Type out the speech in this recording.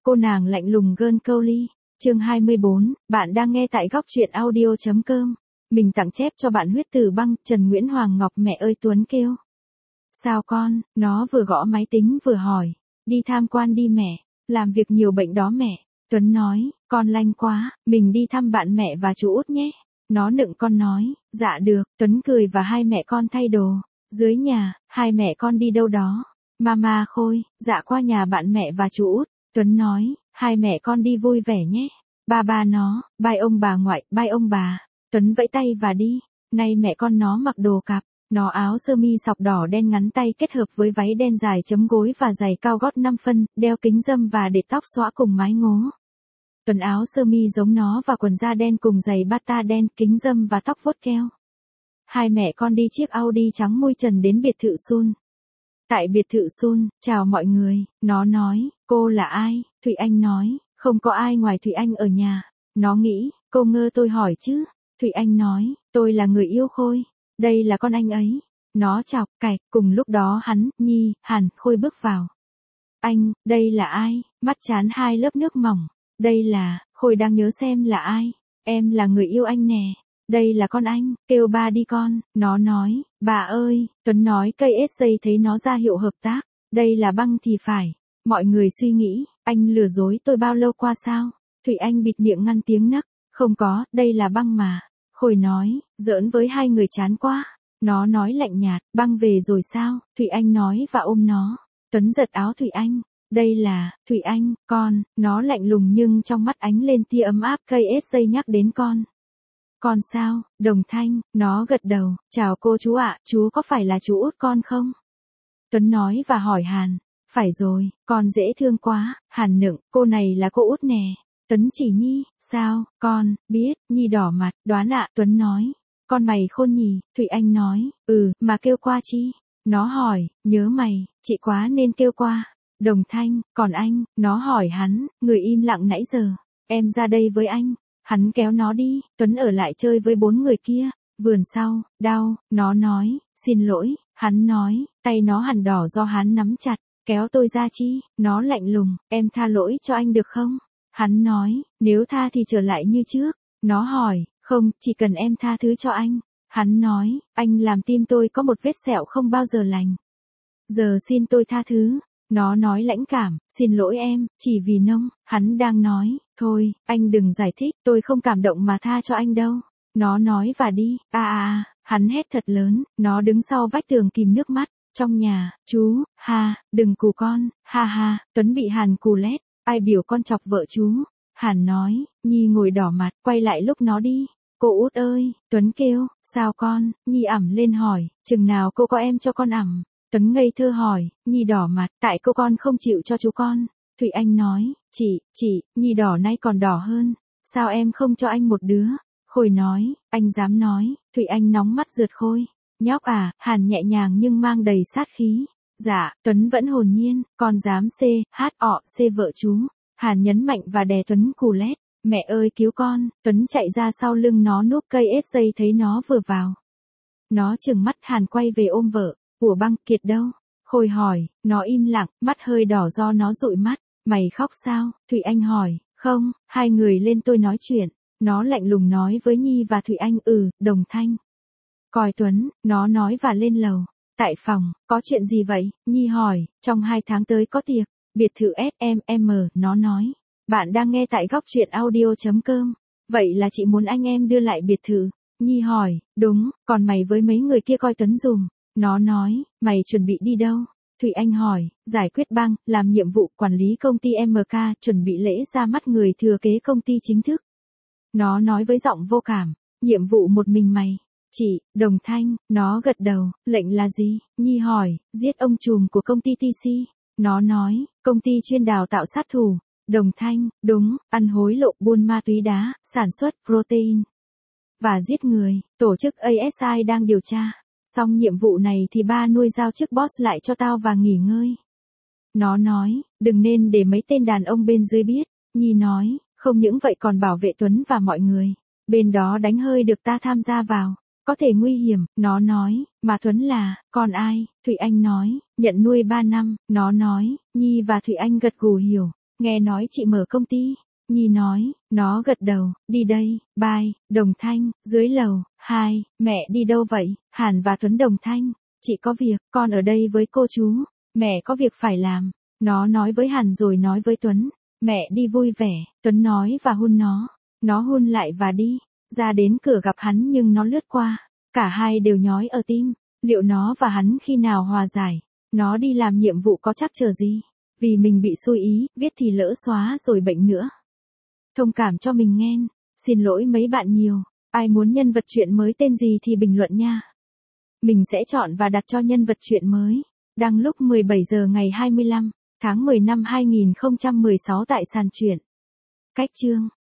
Cô nàng lạnh lùng gơn câu ly. Chương 24, bạn đang nghe tại góc truyện audio.com. Mình tặng chép cho bạn huyết tử băng, Trần Nguyễn Hoàng Ngọc. Mẹ ơi, Tuấn kêu. Sao con? Nó vừa gõ máy tính vừa hỏi. Đi tham quan đi mẹ, làm việc nhiều bệnh đó mẹ. Tuấn nói, con lanh quá, mình đi thăm bạn mẹ và chú út nhé. Nó nựng con nói, dạ được. Tuấn cười và hai mẹ con thay đồ. Dưới nhà, hai mẹ con đi đâu đó. Mama Khôi, dạ qua nhà bạn mẹ và chú út. Tuấn nói, hai mẹ con đi vui vẻ nhé. Ba nó, bye ông bà ngoại, bye ông bà. Tuấn vẫy tay và đi. Nay mẹ con nó mặc đồ cặp. Nó áo sơ mi sọc đỏ đen ngắn tay kết hợp với váy đen dài chấm gối và giày cao gót 5 phân, đeo kính râm và để tóc xõa cùng mái ngố. Tuấn áo sơ mi giống nó và quần da đen cùng giày bata đen, kính râm và tóc vuốt keo. Hai mẹ con đi chiếc Audi trắng mui trần đến biệt thự Sun. Tại biệt thự Sun, chào mọi người, nó nói, cô là ai? Thụy Anh nói, không có ai ngoài Thụy Anh ở nhà. Nó nghĩ, cô ngơ tôi hỏi chứ. Thụy Anh nói, tôi là người yêu Khôi. Đây là con anh ấy. Nó chọc, cạch, cùng lúc đó hắn, Nhi, Hàn, Khôi bước vào. Anh, đây là ai? Mắt chán hai lớp nước mỏng. Đây là, Khôi đang nhớ xem là ai. Em là người yêu anh nè. Đây là con anh, kêu ba đi con. Nó nói, bà ơi. Tuấn nói cây SJ thấy nó ra hiệu hợp tác. Đây là băng thì phải. Mọi người suy nghĩ, anh lừa dối tôi bao lâu qua sao? Thụy Anh bịt miệng ngăn tiếng nấc. Không có, đây là băng mà. Khôi nói, giỡn với hai người chán quá. Nó nói lạnh nhạt, băng về rồi sao? Thụy Anh nói và ôm nó. Tuấn giật áo Thụy Anh. Đây là, Thụy Anh, con. Nó lạnh lùng nhưng trong mắt ánh lên tia ấm áp. Cây SJ nhắc đến con. Con sao? Đồng Thanh. Nó gật đầu. Chào cô chú ạ, chú có phải là chú út con không? Tuấn nói và hỏi Hàn. Phải rồi, con dễ thương quá. Hàn nựng, cô này là cô út nè. Tuấn chỉ Nhi, sao, con, biết. Nhi đỏ mặt, đoán ạ. Tuấn nói, con mày khôn nhỉ. Thụy Anh nói, mà kêu qua chi? Nó hỏi, nhớ mày, chị quá nên kêu qua. Đồng Thanh, còn anh? Nó hỏi hắn, người im lặng nãy giờ. Em ra đây với anh. Hắn kéo nó đi. Tuấn ở lại chơi với 4 người kia. Vườn sau, đau. Nó nói, xin lỗi. Hắn nói, tay nó hẳn đỏ do hắn nắm chặt. Kéo tôi ra chi? Nó lạnh lùng, em tha lỗi cho anh được không? Hắn nói, nếu tha thì trở lại như trước. Nó hỏi, không, chỉ cần em tha thứ cho anh. Hắn nói, anh làm tim tôi có một vết sẹo không bao giờ lành. Giờ xin tôi tha thứ. Nó nói lãnh cảm, xin lỗi em, chỉ vì nông. Hắn đang nói, thôi, anh đừng giải thích, tôi không cảm động mà tha cho anh đâu. Nó nói và đi, hắn hét thật lớn, nó đứng sau vách tường kìm nước mắt. Trong nhà, chú, đừng cù con, ha, Tuấn bị Hàn cù lét. Ai biểu con chọc vợ chú? Hàn nói, Nhi ngồi đỏ mặt, quay lại lúc nó đi. Cô út ơi, Tuấn kêu, sao con? Nhi ẳm lên hỏi, chừng nào cô có em cho con ẳm? Tuấn ngây thơ hỏi, Nhi đỏ mặt, tại cô con không chịu cho chú con. Thụy Anh nói, chị, Nhi đỏ nay còn đỏ hơn. Sao em không cho anh một đứa? Khôi nói, anh dám nói. Thụy Anh nóng mắt rượt Khôi. Nhóc à, Hàn nhẹ nhàng nhưng mang đầy sát khí. Dạ, Tuấn vẫn hồn nhiên, con dám C vợ chú. Hàn nhấn mạnh và đè Tuấn cù lét. Mẹ ơi cứu con. Tuấn chạy ra sau lưng nó núp cây SJ thấy nó vừa vào. Nó trừng mắt. Hàn quay về ôm vợ. Của băng Kiệt đâu? Khôi hỏi. Nó im lặng, mắt hơi đỏ do nó dụi mắt. Mày khóc sao? Thụy Anh hỏi. Không, hai người lên tôi nói chuyện. Nó lạnh lùng nói với Nhi và Thụy Anh. Đồng Thanh. Coi Tuấn, nó nói và lên lầu. Tại phòng, có chuyện gì vậy? Nhi hỏi, trong 2 tháng tới có tiệc, biệt thự SMM, nó nói. Bạn đang nghe tại góc truyện audio.com. Vậy là chị muốn anh em đưa lại biệt thự. Nhi hỏi, đúng, còn mày với mấy người kia coi Tuấn dùm. Nó nói, mày chuẩn bị đi đâu? Thụy Anh hỏi, giải quyết băng, làm nhiệm vụ quản lý công ty MK, chuẩn bị lễ ra mắt người thừa kế công ty chính thức. Nó nói với giọng vô cảm, nhiệm vụ một mình mày. Chị, Đồng Thanh. Nó gật đầu. Lệnh là gì? Nhi hỏi, giết ông trùm của công ty TC. Nó nói, công ty chuyên đào tạo sát thủ. Đồng Thanh, đúng, ăn hối lộ, buôn ma túy đá, sản xuất protein và giết người. Tổ chức ASI đang điều tra. Xong nhiệm vụ này thì ba nuôi giao chức boss lại cho tao và nghỉ ngơi. Nó nói, đừng nên để mấy tên đàn ông bên dưới biết. Nhi nói, không những vậy còn bảo vệ Tuấn và mọi người. Bên đó đánh hơi được ta tham gia vào. Có thể nguy hiểm. Nó nói, mà Tuấn là, còn ai? Thụy Anh nói, nhận nuôi 3 năm. Nó nói, Nhi và Thụy Anh gật gù hiểu. Nghe nói chị mở công ty. Nhi nói, nó gật đầu, đi đây, bye, Đồng Thanh, dưới lầu, 2, mẹ đi đâu vậy? Hàn và Tuấn. Đồng Thanh, chị có việc, con ở đây với cô chú, mẹ có việc phải làm. Nó nói với Hàn rồi nói với Tuấn, mẹ đi vui vẻ. Tuấn nói và hun nó hun lại và đi, ra đến cửa gặp hắn nhưng nó lướt qua, cả hai đều nhói ở tim, liệu nó và hắn khi nào hòa giải? Nó đi làm nhiệm vụ có trắc trở gì? Vì mình bị xui ý, viết thì lỡ xóa rồi bệnh nữa. Thông cảm cho mình nghen, xin lỗi mấy bạn nhiều, ai muốn nhân vật truyện mới tên gì thì bình luận nha. Mình sẽ chọn và đặt cho nhân vật truyện mới. Đăng lúc 17 giờ ngày 25 tháng 10 năm 2016 tại sàn truyện. Cách chương